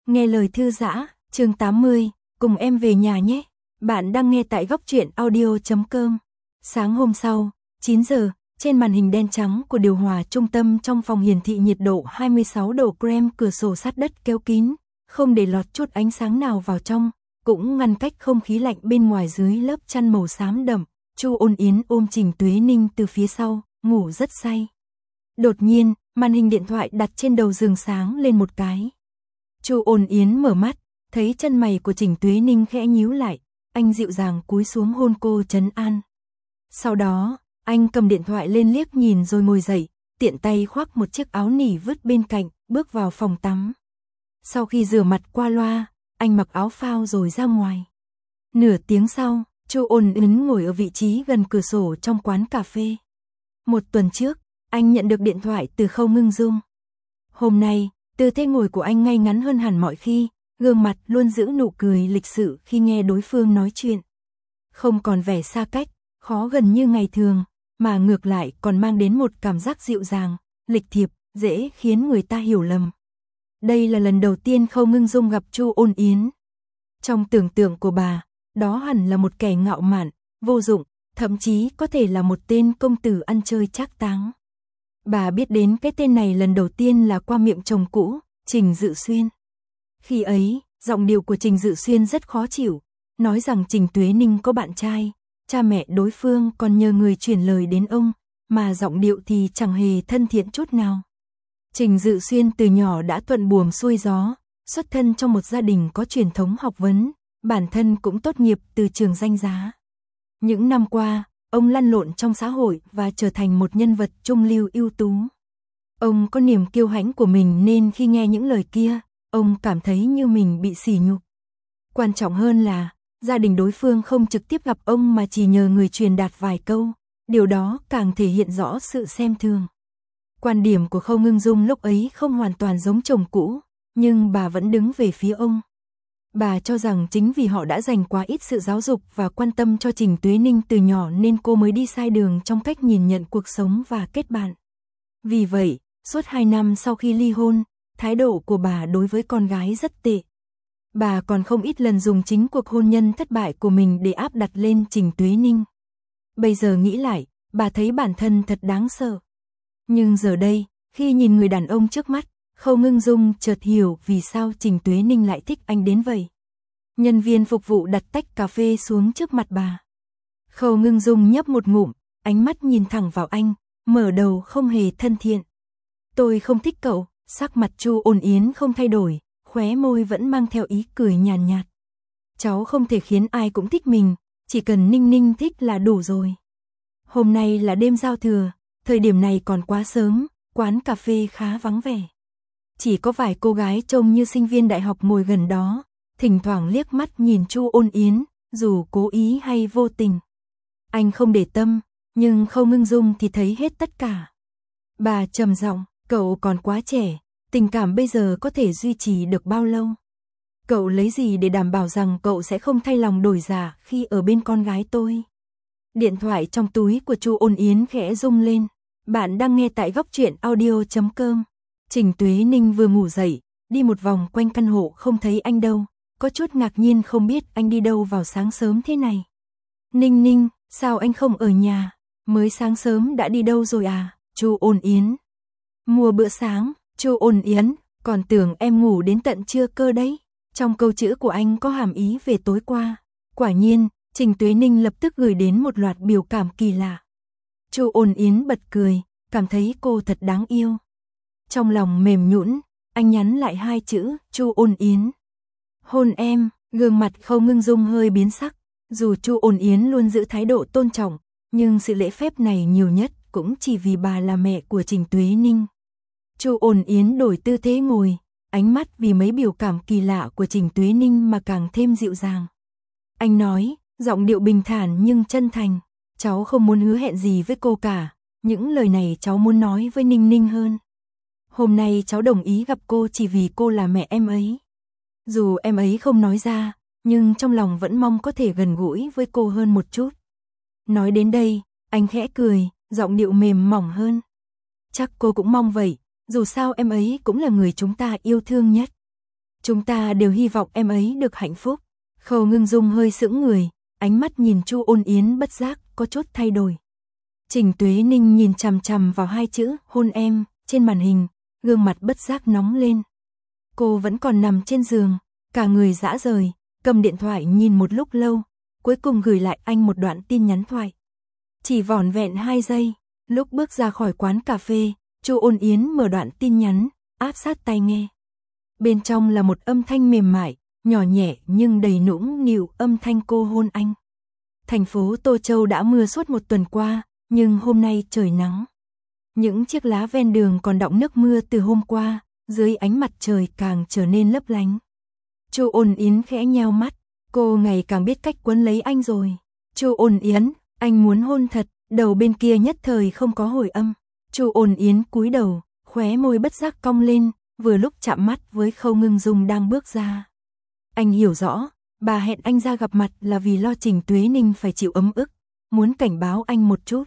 Nghe lời thư giã, chương 80, cùng em về nhà nhé. Bạn đang nghe tại góc truyện audio.com. Sáng hôm sau, 9 giờ, trên màn hình đen trắng của điều hòa trung tâm trong phòng hiển thị nhiệt độ 26 độ creme, cửa sổ sát đất kéo kín, không để lọt chút ánh sáng nào vào trong, cũng ngăn cách không khí lạnh bên ngoài dưới lớp chăn màu xám đậm. Chu Ôn Yến ôm Trình Tuế Ninh từ phía sau, ngủ rất say. Đột nhiên, màn hình điện thoại đặt trên đầu giường sáng lên một cái. Chu Ôn Yến mở mắt, thấy chân mày của Trình Tuế Ninh khẽ nhíu lại, anh dịu dàng cúi xuống hôn cô trấn an. Sau đó, anh cầm điện thoại lên liếc nhìn rồi ngồi dậy, tiện tay khoác một chiếc áo nỉ vứt bên cạnh, bước vào phòng tắm. Sau khi rửa mặt qua loa, anh mặc áo phao rồi ra ngoài. Nửa tiếng sau, Chu Ôn Yến ngồi ở vị trí gần cửa sổ trong quán cà phê. Một tuần trước, anh nhận được điện thoại từ Khâu Ngưng Dung. Hôm nay, tư thế ngồi của anh ngay ngắn hơn hẳn mọi khi, gương mặt luôn giữ nụ cười lịch sự khi nghe đối phương nói chuyện. Không còn vẻ xa cách, khó gần như ngày thường, mà ngược lại còn mang đến một cảm giác dịu dàng, lịch thiệp, dễ khiến người ta hiểu lầm. Đây là lần đầu tiên Khâu Ngưng Dung gặp Chu Ôn Yến. Trong tưởng tượng của bà, đó hẳn là một kẻ ngạo mạn, vô dụng, thậm chí có thể là một tên công tử ăn chơi trác táng. Bà biết đến cái tên này lần đầu tiên là qua miệng chồng cũ, Trình Dự Xuyên. Khi ấy, giọng điệu của Trình Dự Xuyên rất khó chịu, nói rằng Trình Tuế Ninh có bạn trai, cha mẹ đối phương còn nhờ người chuyển lời đến ông, mà giọng điệu thì chẳng hề thân thiện chút nào. Trình Dự Xuyên từ nhỏ đã thuận buồm xuôi gió, xuất thân trong một gia đình có truyền thống học vấn, bản thân cũng tốt nghiệp từ trường danh giá. Những năm qua, ông lăn lộn trong xã hội và trở thành một nhân vật trung lưu ưu tú. Ông có niềm kiêu hãnh của mình nên khi nghe những lời kia, ông cảm thấy như mình bị sỉ nhục. Quan trọng hơn là, gia đình đối phương không trực tiếp gặp ông mà chỉ nhờ người truyền đạt vài câu, điều đó càng thể hiện rõ sự xem thường. Quan điểm của Khâu Ngưng Dung lúc ấy không hoàn toàn giống chồng cũ, nhưng bà vẫn đứng về phía ông. Bà cho rằng chính vì họ đã dành quá ít sự giáo dục và quan tâm cho Trình Tuế Ninh từ nhỏ nên cô mới đi sai đường trong cách nhìn nhận cuộc sống và kết bạn. Vì vậy, suốt 2 năm sau khi ly hôn, thái độ của bà đối với con gái rất tệ. Bà còn không ít lần dùng chính cuộc hôn nhân thất bại của mình để áp đặt lên Trình Tuế Ninh. Bây giờ nghĩ lại, bà thấy bản thân thật đáng sợ. Nhưng giờ đây, khi nhìn người đàn ông trước mắt, Khâu Ngưng Dung chợt hiểu vì sao Trình Tuế Ninh lại thích anh đến vậy. Nhân viên phục vụ đặt tách cà phê xuống trước mặt bà. Khâu Ngưng Dung nhấp một ngụm, ánh mắt nhìn thẳng vào anh, mở đầu không hề thân thiện. Tôi không thích cậu, sắc mặt Chu Ôn Yến không thay đổi, khóe môi vẫn mang theo ý cười nhàn nhạt. Cháu không thể khiến ai cũng thích mình, chỉ cần Ninh Ninh thích là đủ rồi. Hôm nay là đêm giao thừa, thời điểm này còn quá sớm, quán cà phê khá vắng vẻ. Chỉ có vài cô gái trông như sinh viên đại học ngồi gần đó, thỉnh thoảng liếc mắt nhìn Chu Ôn Yến, dù cố ý hay vô tình. Anh không để tâm, nhưng Khâu Ngưng Dung thì thấy hết tất cả. Bà trầm giọng, cậu còn quá trẻ, tình cảm bây giờ có thể duy trì được bao lâu? Cậu lấy gì để đảm bảo rằng cậu sẽ không thay lòng đổi dạ khi ở bên con gái tôi? Điện thoại trong túi của Chu Ôn Yến khẽ rung lên. Bạn đang nghe tại góc truyện audio.com. Trình Tuế Ninh vừa ngủ dậy, đi một vòng quanh căn hộ không thấy anh đâu, có chút ngạc nhiên không biết anh đi đâu vào sáng sớm thế này. Ninh Ninh, sao anh không ở nhà, mới sáng sớm đã đi đâu rồi à? Chu Ôn Yến. Mua bữa sáng. Chu Ôn Yến, còn tưởng em ngủ đến tận trưa cơ đấy. Trong câu chữ của anh có hàm ý về tối qua. Quả nhiên, Trình Tuế Ninh lập tức gửi đến một loạt biểu cảm kỳ lạ. Chu Ôn Yến bật cười, cảm thấy cô thật đáng yêu. Trong lòng mềm nhũn, anh nhắn lại 2 chữ, Chu Ôn Yến. Hôn em, gương mặt Khâu Ngưng Dung hơi biến sắc, dù Chu Ôn Yến luôn giữ thái độ tôn trọng, nhưng sự lễ phép này nhiều nhất cũng chỉ vì bà là mẹ của Trình Tuế Ninh. Chu Ôn Yến đổi tư thế ngồi, ánh mắt vì mấy biểu cảm kỳ lạ của Trình Tuế Ninh mà càng thêm dịu dàng. Anh nói, giọng điệu bình thản nhưng chân thành, cháu không muốn hứa hẹn gì với cô cả, những lời này cháu muốn nói với Ninh Ninh hơn. Hôm nay cháu đồng ý gặp cô chỉ vì cô là mẹ em ấy. Dù em ấy không nói ra, nhưng trong lòng vẫn mong có thể gần gũi với cô hơn một chút. Nói đến đây, anh khẽ cười, giọng điệu mềm mỏng hơn. Chắc cô cũng mong vậy, dù sao em ấy cũng là người chúng ta yêu thương nhất. Chúng ta đều hy vọng em ấy được hạnh phúc. Khâu Ngưng Dung hơi sững người, ánh mắt nhìn Chu Ôn Yến bất giác có chút thay đổi. Trình Tuế Ninh nhìn chằm chằm vào hai chữ hôn em trên màn hình, gương mặt bất giác nóng lên. Cô vẫn còn nằm trên giường, cả người rã rời, cầm điện thoại nhìn một lúc lâu, cuối cùng gửi lại anh một đoạn tin nhắn thoại. Chỉ vỏn vẹn 2 giây, lúc bước ra khỏi quán cà phê, Chu Ôn Yến mở đoạn tin nhắn, áp sát tai nghe. Bên trong là một âm thanh mềm mại, nhỏ nhẹ nhưng đầy nũng nịu âm thanh cô hôn anh. Thành phố Tô Châu đã mưa suốt một tuần qua, nhưng hôm nay trời nắng. Những chiếc lá ven đường còn đọng nước mưa từ hôm qua, dưới ánh mặt trời càng trở nên lấp lánh. Chu Ôn Yến khẽ nheo mắt, cô ngày càng biết cách quấn lấy anh rồi. Chu Ôn Yến, anh muốn hôn thật, đầu bên kia nhất thời không có hồi âm. Chu Ôn Yến cúi đầu, khóe môi bất giác cong lên, vừa lúc chạm mắt với Khâu Ngưng Dung đang bước ra. Anh hiểu rõ, bà hẹn anh ra gặp mặt là vì lo Trình Tuế Ninh phải chịu ấm ức, muốn cảnh báo anh một chút.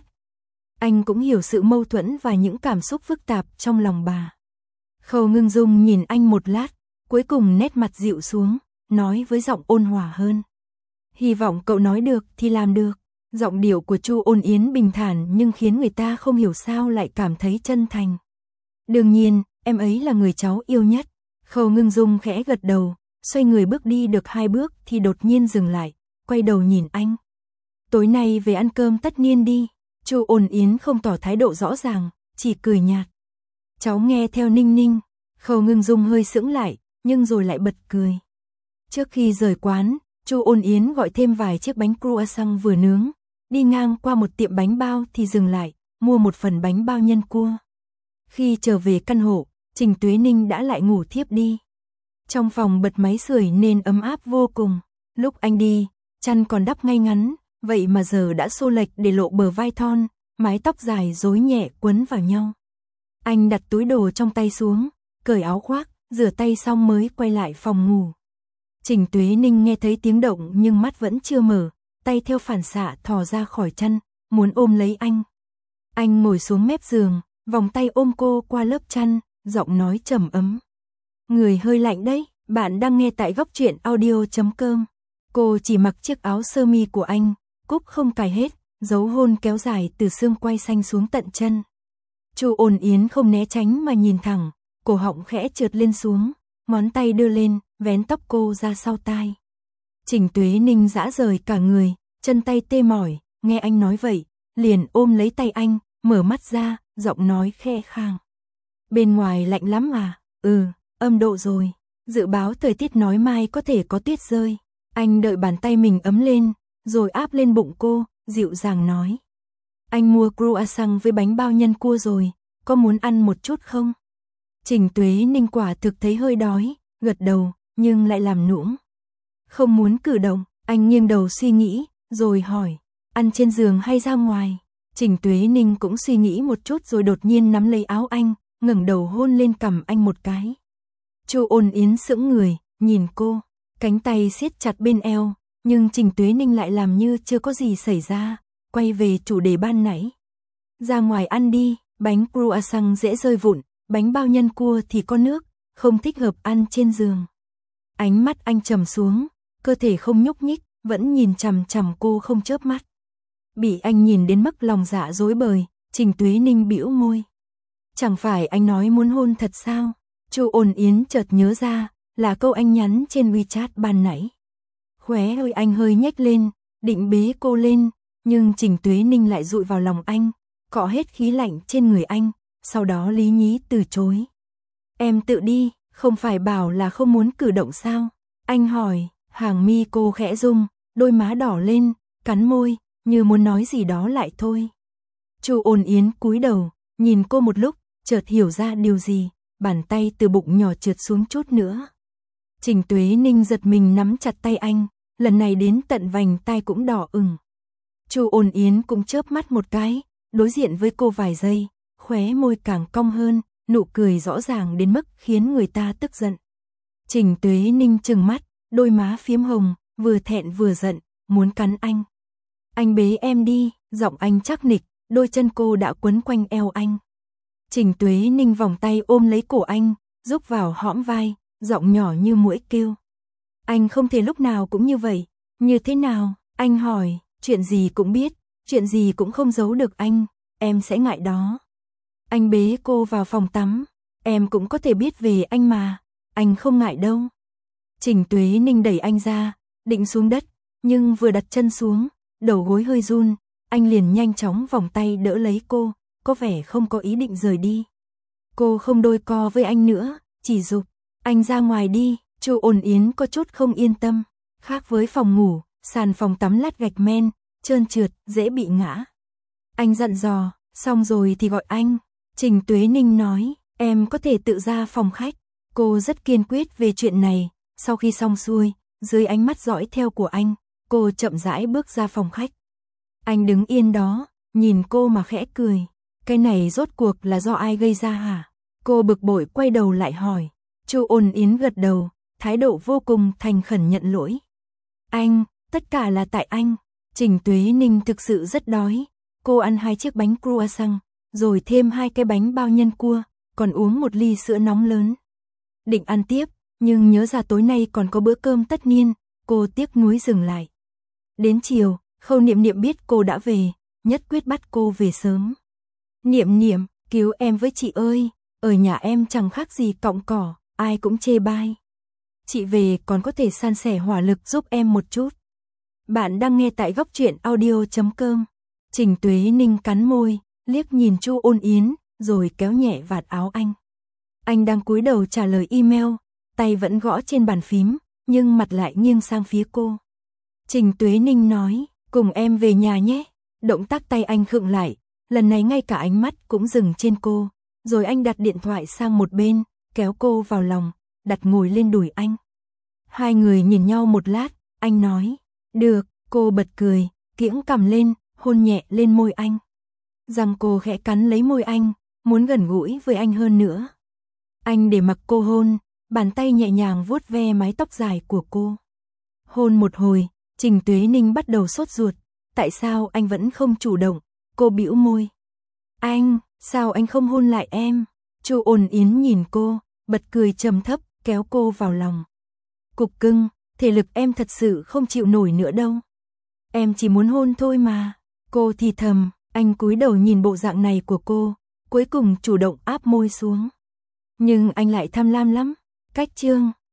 Anh cũng hiểu sự mâu thuẫn và những cảm xúc phức tạp trong lòng bà. Khâu Ngưng Dung nhìn anh một lát, cuối cùng nét mặt dịu xuống, nói với giọng ôn hòa hơn. Hy vọng cậu nói được thì làm được. Giọng điệu của Chu Ôn Yến bình thản nhưng khiến người ta không hiểu sao lại cảm thấy chân thành. Đương nhiên, em ấy là người cháu yêu nhất. Khâu Ngưng Dung khẽ gật đầu, xoay người bước đi được 2 bước thì đột nhiên dừng lại, quay đầu nhìn anh. Tối nay về ăn cơm tất niên đi. Chu Ôn Yến không tỏ thái độ rõ ràng, chỉ cười nhạt. Cháu nghe theo Ninh Ninh. Khâu Ngưng Dung hơi sững lại, nhưng rồi lại bật cười. Trước khi rời quán, Chu Ôn Yến gọi thêm vài chiếc bánh croissant vừa nướng, đi ngang qua một tiệm bánh bao thì dừng lại, mua một phần bánh bao nhân cua. Khi trở về căn hộ, Trình Tuế Ninh đã lại ngủ thiếp đi. Trong phòng bật máy sưởi nên ấm áp vô cùng. Lúc anh đi, chăn còn đắp ngay ngắn, vậy mà giờ đã xô lệch để lộ bờ vai thon, mái tóc dài rối nhẹ quấn vào nhau. Anh đặt túi đồ trong tay xuống, cởi áo khoác, rửa tay xong mới quay lại phòng ngủ. Trình Tuế Ninh nghe thấy tiếng động nhưng mắt vẫn chưa mở, tay theo phản xạ thò ra khỏi chăn, muốn ôm lấy anh. Anh ngồi xuống mép giường, vòng tay ôm cô qua lớp chăn, giọng nói trầm ấm. Người hơi lạnh đấy, bạn đang nghe tại góc truyện audio.com. Cô chỉ mặc chiếc áo sơ mi của anh, cúc không cài hết, dấu hôn kéo dài từ xương quai xanh xuống tận chân. Chu Ôn Yến không né tránh mà nhìn thẳng, cổ họng khẽ trượt lên xuống, ngón tay đưa lên, vén tóc cô ra sau tai. Trình Tuế Ninh rã rời cả người, chân tay tê mỏi, nghe anh nói vậy, liền ôm lấy tay anh, mở mắt ra, giọng nói khe khàng. Bên ngoài lạnh lắm à? Âm độ rồi. Dự báo thời tiết nói mai có thể có tuyết rơi. Anh đợi bàn tay mình ấm lên, rồi áp lên bụng cô, dịu dàng nói. Anh mua croissant với bánh bao nhân cua rồi, có muốn ăn một chút không? Trình Tuế Ninh quả thực thấy hơi đói, gật đầu, nhưng lại làm nũng. Không muốn cử động, anh nghiêng đầu suy nghĩ, rồi hỏi, ăn trên giường hay ra ngoài? Trình Tuế Ninh cũng suy nghĩ một chút rồi đột nhiên nắm lấy áo anh, ngẩng đầu hôn lên cằm anh một cái. Chu Ôn Yến sững người, nhìn cô, cánh tay siết chặt bên eo, nhưng Trình Tuế Ninh lại làm như chưa có gì xảy ra, quay về chủ đề ban nãy. Ra ngoài ăn đi, bánh croissant dễ rơi vụn, bánh bao nhân cua thì có nước, không thích hợp ăn trên giường. Ánh mắt anh trầm xuống, cơ thể không nhúc nhích, vẫn nhìn chằm chằm cô không chớp mắt. Bị anh nhìn đến mức lòng dạ rối bời, Trình Tuế Ninh bĩu môi. Chẳng phải anh nói muốn hôn thật sao? Chu Ôn Yến chợt nhớ ra, là câu anh nhắn trên WeChat ban nãy. Khóe môi anh hơi nhếch lên, định bế cô lên, nhưng Trình Tuế Ninh lại dụi vào lòng anh, cọ hết khí lạnh trên người anh, sau đó lý nhí từ chối. Em tự đi, không phải bảo là không muốn cử động sao? Anh hỏi, hàng mi cô khẽ rung, đôi má đỏ lên, cắn môi, như muốn nói gì đó lại thôi. Chu Ôn Yến cúi đầu, nhìn cô một lúc, chợt hiểu ra điều gì, bàn tay từ bụng nhỏ trượt xuống chút nữa. Trình Tuế Ninh giật mình nắm chặt tay anh, lần này đến tận vành tai cũng đỏ ửng. Chu Ôn Yến cũng chớp mắt một cái, đối diện với cô vài giây, khóe môi càng cong hơn, nụ cười rõ ràng đến mức khiến người ta tức giận. Trình Tuế Ninh trừng mắt, đôi má phiếm hồng, vừa thẹn vừa giận, muốn cắn anh. Anh bế em đi, giọng anh chắc nịch, đôi chân cô đã quấn quanh eo anh. Trình Tuế Ninh vòng tay ôm lấy cổ anh, rúc vào hõm vai, giọng nhỏ như muỗi kêu. Anh không thể lúc nào cũng như vậy. Như thế nào? Anh hỏi, chuyện gì cũng biết, chuyện gì cũng không giấu được anh, em sẽ ngại đó. Anh bế cô vào phòng tắm, em cũng có thể biết về anh mà, anh không ngại đâu. Trình Tuế Ninh đẩy anh ra, định xuống đất, nhưng vừa đặt chân xuống, đầu gối hơi run, anh liền nhanh chóng vòng tay đỡ lấy cô, có vẻ không có ý định rời đi. Cô không đôi co với anh nữa, chỉ giục, anh ra ngoài đi. Chu Ôn Yến có chút không yên tâm, khác với phòng ngủ, sàn phòng tắm lát gạch men, trơn trượt, dễ bị ngã. Anh dặn dò, xong rồi thì gọi anh. Trình Tuế Ninh nói, em có thể tự ra phòng khách. Cô rất kiên quyết về chuyện này, sau khi xong xuôi, dưới ánh mắt dõi theo của anh, cô chậm rãi bước ra phòng khách. Anh đứng yên đó, nhìn cô mà khẽ cười. Cái này rốt cuộc là do ai gây ra hả? Cô bực bội quay đầu lại hỏi. Chu Ôn Yến gật đầu, thái độ vô cùng thành khẩn nhận lỗi. Anh, tất cả là tại anh. Trình Tuế Ninh thực sự rất đói. Cô ăn 2 chiếc bánh croissant, rồi thêm 2 cái bánh bao nhân cua, còn uống 1 ly sữa nóng lớn. Định ăn tiếp, nhưng nhớ ra tối nay còn có bữa cơm tất niên, cô tiếc nuối dừng lại. Đến chiều, Khâu Niệm Niệm biết cô đã về, nhất quyết bắt cô về sớm. Niệm Niệm, cứu em với chị ơi, ở nhà em chẳng khác gì cọng cỏ, ai cũng chê bai. Chị về còn có thể san sẻ hỏa lực giúp em một chút. Bạn đang nghe tại góc truyện audio.com. Trình Tuế Ninh cắn môi, liếc nhìn Chu Ôn Yến, rồi kéo nhẹ vạt áo anh. Anh đang cúi đầu trả lời email, tay vẫn gõ trên bàn phím, nhưng mặt lại nghiêng sang phía cô. Trình Tuế Ninh nói, cùng em về nhà nhé. Động tác tay anh khựng lại, lần này ngay cả ánh mắt cũng dừng trên cô, rồi anh đặt điện thoại sang một bên, kéo cô vào lòng, đặt ngồi lên đùi anh. Hai người nhìn nhau một lát, anh nói, được, cô bật cười, kiễng cằm lên, hôn nhẹ lên môi anh. Răng cô khẽ cắn lấy môi anh, muốn gần gũi với anh hơn nữa. Anh để mặc cô hôn, bàn tay nhẹ nhàng vuốt ve mái tóc dài của cô. Hôn một hồi, Trình Tuế Ninh bắt đầu sốt ruột, tại sao anh vẫn không chủ động? Cô bĩu môi. Anh, sao anh không hôn lại em? Chu Ôn Yến nhìn cô, bật cười trầm thấp, kéo cô vào lòng. Cục cưng, thể lực em thật sự không chịu nổi nữa đâu. Em chỉ muốn hôn thôi mà. Cô thì thầm, anh cúi đầu nhìn bộ dạng này của cô, cuối cùng chủ động áp môi xuống. Nhưng anh lại tham lam lắm. Cách chương